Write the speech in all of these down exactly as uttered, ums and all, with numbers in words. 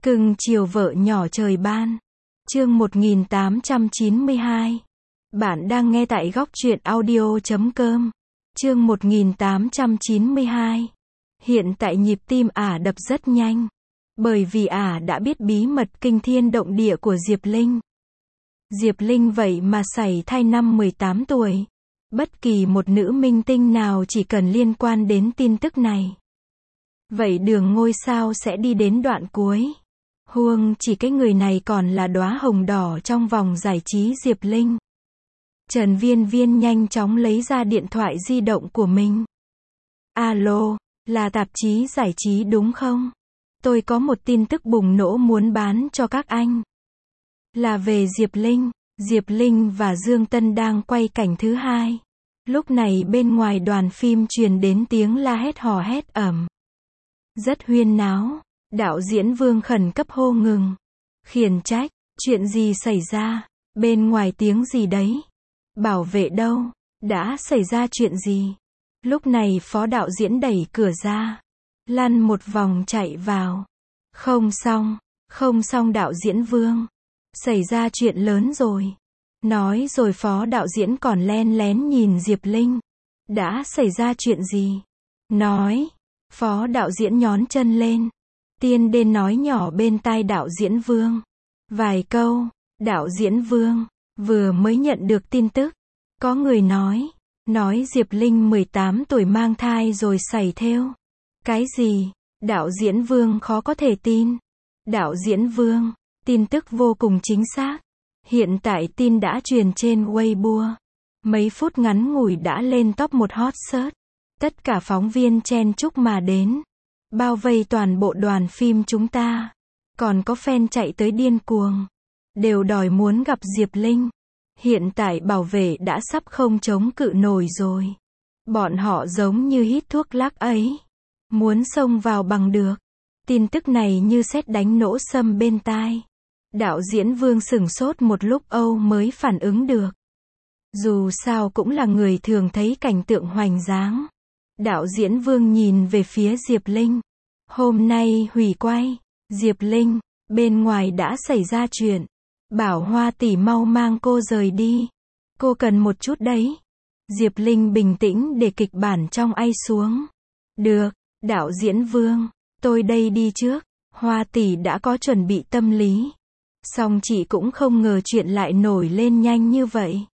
Cưng chiều vợ nhỏ trời ban. Chương một nghìn tám trăm chín mươi hai. Bạn đang nghe tại góc truyện audio chấm com. Chương một nghìn tám trăm chín mươi hai. Hiện tại nhịp tim ả đập rất nhanh. Bởi vì ả đã biết bí mật kinh thiên động địa của Diệp Linh. Diệp Linh vậy mà sảy thai năm mười tám tuổi. Bất kỳ một nữ minh tinh nào chỉ cần liên quan đến tin tức này. Vậy đường ngôi sao sẽ đi đến đoạn cuối. Huống chỉ cái người này còn là đóa hồng đỏ trong vòng giải trí Diệp Linh. Trần Viên Viên nhanh chóng lấy ra điện thoại di động của mình. Alo, là tạp chí giải trí đúng không? Tôi có một tin tức bùng nổ muốn bán cho các anh. Là về Diệp Linh. Diệp Linh và Dương Tân đang quay cảnh thứ hai. Lúc này bên ngoài đoàn phim truyền đến tiếng la hét hò hét ầm. Rất huyên náo. Đạo diễn Vương khẩn cấp hô ngừng. Khiển trách, chuyện gì xảy ra? Bên ngoài tiếng gì đấy? Bảo vệ đâu? Đã xảy ra chuyện gì? Lúc này phó đạo diễn đẩy cửa ra. Lăn một vòng chạy vào. Không xong, không xong đạo diễn Vương. Xảy ra chuyện lớn rồi. Nói rồi phó đạo diễn còn len lén nhìn Diệp Linh. Đã xảy ra chuyện gì? Nói. Phó đạo diễn nhón chân lên. Tiên đên nói nhỏ bên tai đạo diễn Vương. Vài câu. Đạo diễn Vương vừa mới nhận được tin tức. Có người nói. Nói Diệp Linh mười tám tuổi mang thai rồi sảy thêu. Cái gì? Đạo diễn Vương khó có thể tin. Đạo diễn Vương. Tin tức vô cùng chính xác. Hiện tại tin đã truyền trên Weibo. Mấy phút ngắn ngủi đã lên top một hot search. Tất cả phóng viên chen chúc mà đến. Bao vây toàn bộ đoàn phim chúng ta. Còn có fan chạy tới điên cuồng. Đều đòi muốn gặp Diệp Linh. Hiện tại bảo vệ đã sắp không chống cự nổi rồi. Bọn họ giống như hít thuốc lắc ấy. Muốn xông vào bằng được. Tin tức này như sét đánh nổ sâm bên tai. Đạo diễn Vương sửng sốt một lúc Âu mới phản ứng được. Dù sao cũng là người thường thấy cảnh tượng hoành dáng. Đạo diễn Vương nhìn về phía Diệp Linh. Hôm nay hủy quay. Diệp Linh, bên ngoài đã xảy ra chuyện. Bảo Hoa tỷ mau mang cô rời đi. Cô cần một chút đấy. Diệp Linh bình tĩnh để kịch bản trong ai xuống. Được, đạo diễn Vương, tôi đây đi trước. Hoa tỷ đã có chuẩn bị tâm lý. Song chị cũng không ngờ chuyện lại nổi lên nhanh như vậy.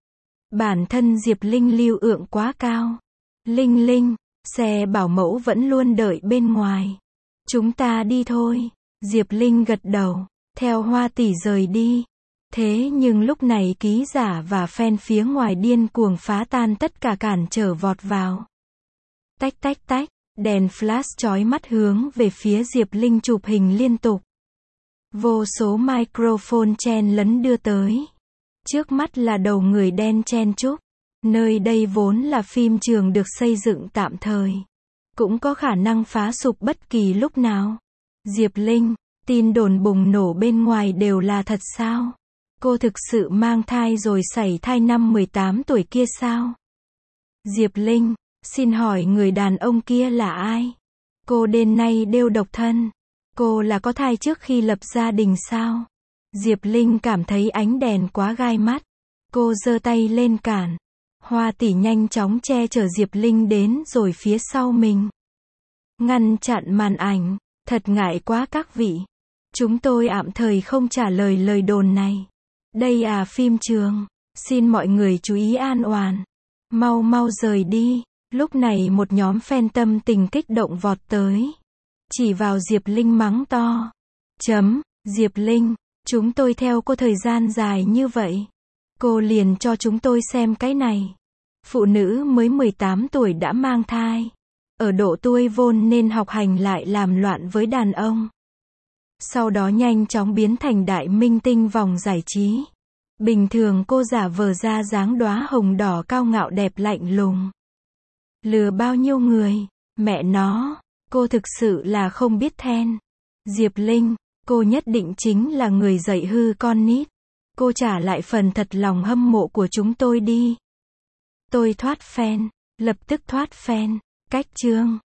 Bản thân Diệp Linh lưu ượng quá cao. Linh Linh, xe bảo mẫu vẫn luôn đợi bên ngoài. Chúng ta đi thôi. Diệp Linh gật đầu, theo Hoa tỷ rời đi. Thế nhưng lúc này ký giả và fan phía ngoài điên cuồng phá tan tất cả cản trở vọt vào. Tách tách tách, đèn flash chói mắt hướng về phía Diệp Linh chụp hình liên tục. Vô số microphone chen lấn đưa tới. Trước mắt là đầu người đen chen chúc. Nơi đây vốn là phim trường được xây dựng tạm thời. Cũng có khả năng phá sụp bất kỳ lúc nào. Diệp Linh, tin đồn bùng nổ bên ngoài đều là thật sao? Cô thực sự mang thai rồi sảy thai năm mười tám tuổi kia sao? Diệp Linh, xin hỏi người đàn ông kia là ai? Cô đến nay đều độc thân. Cô là có thai trước khi lập gia đình sao? Diệp Linh cảm thấy ánh đèn quá gai mắt. Cô giơ tay lên cản. Hoa tỷ nhanh chóng che chở Diệp Linh đến rồi phía sau mình. Ngăn chặn màn ảnh. Thật ngại quá các vị. Chúng tôi tạm thời không trả lời lời đồn này. Đây à phim trường. Xin mọi người chú ý an toàn. Mau mau rời đi. Lúc này một nhóm fan tâm tình kích động vọt tới. Chỉ vào Diệp Linh mắng to. Chấm, Diệp Linh, chúng tôi theo cô thời gian dài như vậy. Cô liền cho chúng tôi xem cái này. Phụ nữ mới mười tám tuổi đã mang thai. Ở độ tuổi vốn nên học hành lại làm loạn với đàn ông. Sau đó nhanh chóng biến thành đại minh tinh vòng giải trí. Bình thường cô giả vờ ra dáng đóa hồng đỏ cao ngạo đẹp lạnh lùng. Lừa bao nhiêu người, mẹ nó, cô thực sự là không biết then. Diệp Linh, cô nhất định chính là người dạy hư con nít. Cô trả lại phần thật lòng hâm mộ của chúng tôi đi. Tôi thoát fan, lập tức thoát fan. Cách chương.